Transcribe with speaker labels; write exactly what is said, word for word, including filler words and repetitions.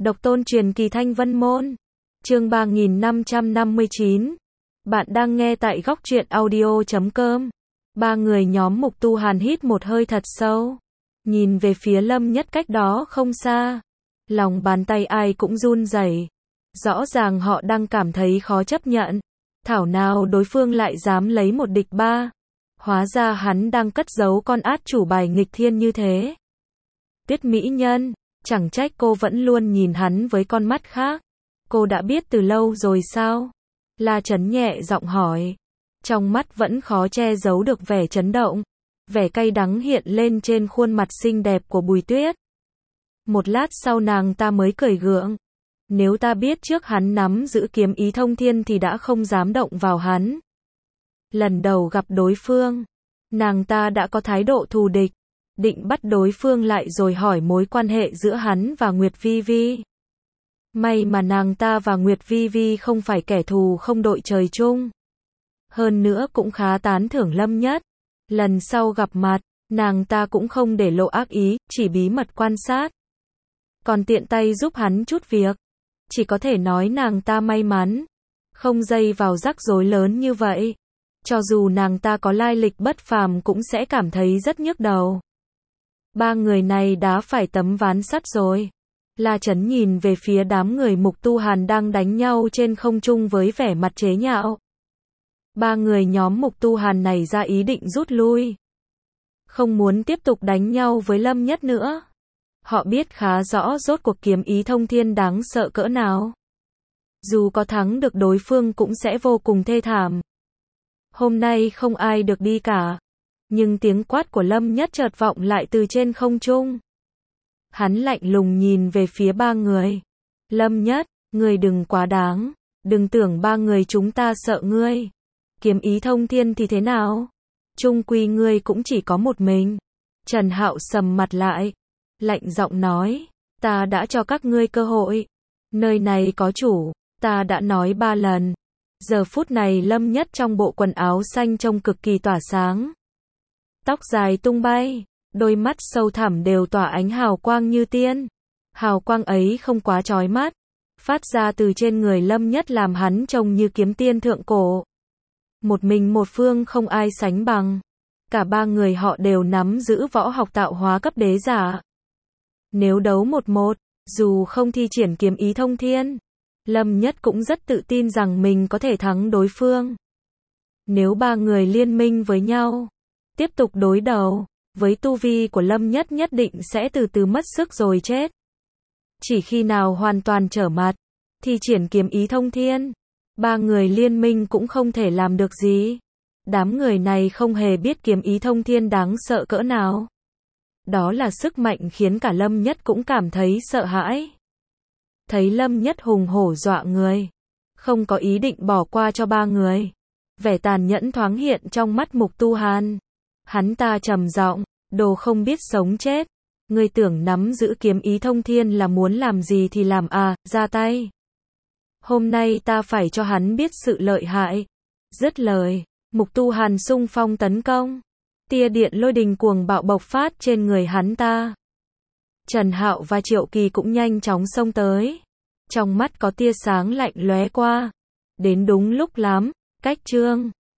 Speaker 1: Độc tôn truyền kỳ Thanh Vân Môn. Chương ba nghìn năm trăm năm mươi chín. Bạn đang nghe tại góc truyện audio chấm com. Ba người nhóm Mục Tu Hàn hít một hơi thật sâu, nhìn về phía Lâm Nhất cách đó không xa. Lòng bàn tay ai cũng run rẩy. Rõ ràng họ đang cảm thấy khó chấp nhận. Thảo nào đối phương lại dám lấy một địch ba. Hóa ra hắn đang cất giấu con át chủ bài nghịch thiên như thế. Tuyết mỹ nhân, chẳng trách cô vẫn luôn nhìn hắn với con mắt khác. Cô đã biết từ lâu rồi sao? La Chấn nhẹ giọng hỏi. Trong mắt vẫn khó che giấu được vẻ chấn động. Vẻ cay đắng hiện lên trên khuôn mặt xinh đẹp của Bùi Tuyết. Một lát sau nàng ta mới cười gượng. Nếu ta biết trước hắn nắm giữ kiếm ý thông thiên thì đã không dám động vào hắn. Lần đầu gặp đối phương, nàng ta đã có thái độ thù địch, định bắt đối phương lại rồi hỏi mối quan hệ giữa hắn và Nguyệt Vi Vi. May mà nàng ta và Nguyệt Vi Vi không phải kẻ thù không đội trời chung. Hơn nữa cũng khá tán thưởng Lâm Nhất. Lần sau gặp mặt, nàng ta cũng không để lộ ác ý, chỉ bí mật quan sát. Còn tiện tay giúp hắn chút việc. Chỉ có thể nói nàng ta may mắn, không dây vào rắc rối lớn như vậy. Cho dù nàng ta có lai lịch bất phàm cũng sẽ cảm thấy rất nhức đầu. Ba người này đã phải tấm ván sắt rồi. La Chấn nhìn về phía đám người Mục Tu Hàn đang đánh nhau trên không trung với vẻ mặt chế nhạo. Ba người nhóm Mục Tu Hàn này ra ý định rút lui. Không muốn tiếp tục đánh nhau với Lâm Nhất nữa. Họ biết khá rõ rốt cuộc kiếm ý thông thiên đáng sợ cỡ nào. Dù có thắng được đối phương cũng sẽ vô cùng thê thảm. Hôm nay không ai được đi cả. Nhưng tiếng quát của Lâm Nhất chợt vọng lại từ trên không trung. Hắn lạnh lùng nhìn về phía ba người. Lâm Nhất, ngươi đừng quá đáng. Đừng tưởng ba người chúng ta sợ ngươi. Kiếm ý thông thiên thì thế nào? Chung quy ngươi cũng chỉ có một mình. Trần Hạo sầm mặt lại. Lạnh giọng nói. Ta đã cho các ngươi cơ hội. Nơi này có chủ. Ta đã nói ba lần. Giờ phút này Lâm Nhất trong bộ quần áo xanh trông cực kỳ tỏa sáng. Tóc dài tung bay. Đôi mắt sâu thẳm đều tỏa ánh hào quang như tiên. Hào quang ấy không quá chói mắt. Phát ra từ trên người Lâm Nhất làm hắn trông như kiếm tiên thượng cổ. Một mình một phương không ai sánh bằng. Cả ba người họ đều nắm giữ võ học tạo hóa cấp đế giả. Nếu đấu một một, dù không thi triển kiếm ý thông thiên, Lâm Nhất cũng rất tự tin rằng mình có thể thắng đối phương. Nếu ba người liên minh với nhau, tiếp tục đối đầu, với tu vi của Lâm Nhất nhất định sẽ từ từ mất sức rồi chết. Chỉ khi nào hoàn toàn trở mặt, thi triển kiếm ý thông thiên, ba người liên minh cũng không thể làm được gì. Đám người này không hề biết kiếm ý thông thiên đáng sợ cỡ nào. Đó là sức mạnh khiến cả Lâm Nhất cũng cảm thấy sợ hãi. Thấy Lâm Nhất hùng hổ dọa người, không có ý định bỏ qua cho ba người. Vẻ tàn nhẫn thoáng hiện trong mắt Mục Tu Hàn. Hắn ta trầm giọng, đồ không biết sống chết. Ngươi tưởng nắm giữ kiếm ý thông thiên là muốn làm gì thì làm à, ra tay. Hôm nay ta phải cho hắn biết sự lợi hại. Dứt lời, Mục Tu Hàn xung phong tấn công. Tia điện lôi đình cuồng bạo bộc phát trên người hắn ta. Trần Hạo và Triệu Kỳ cũng nhanh chóng xông tới. Trong mắt có tia sáng lạnh lóe qua. Đến đúng lúc lắm, cách chương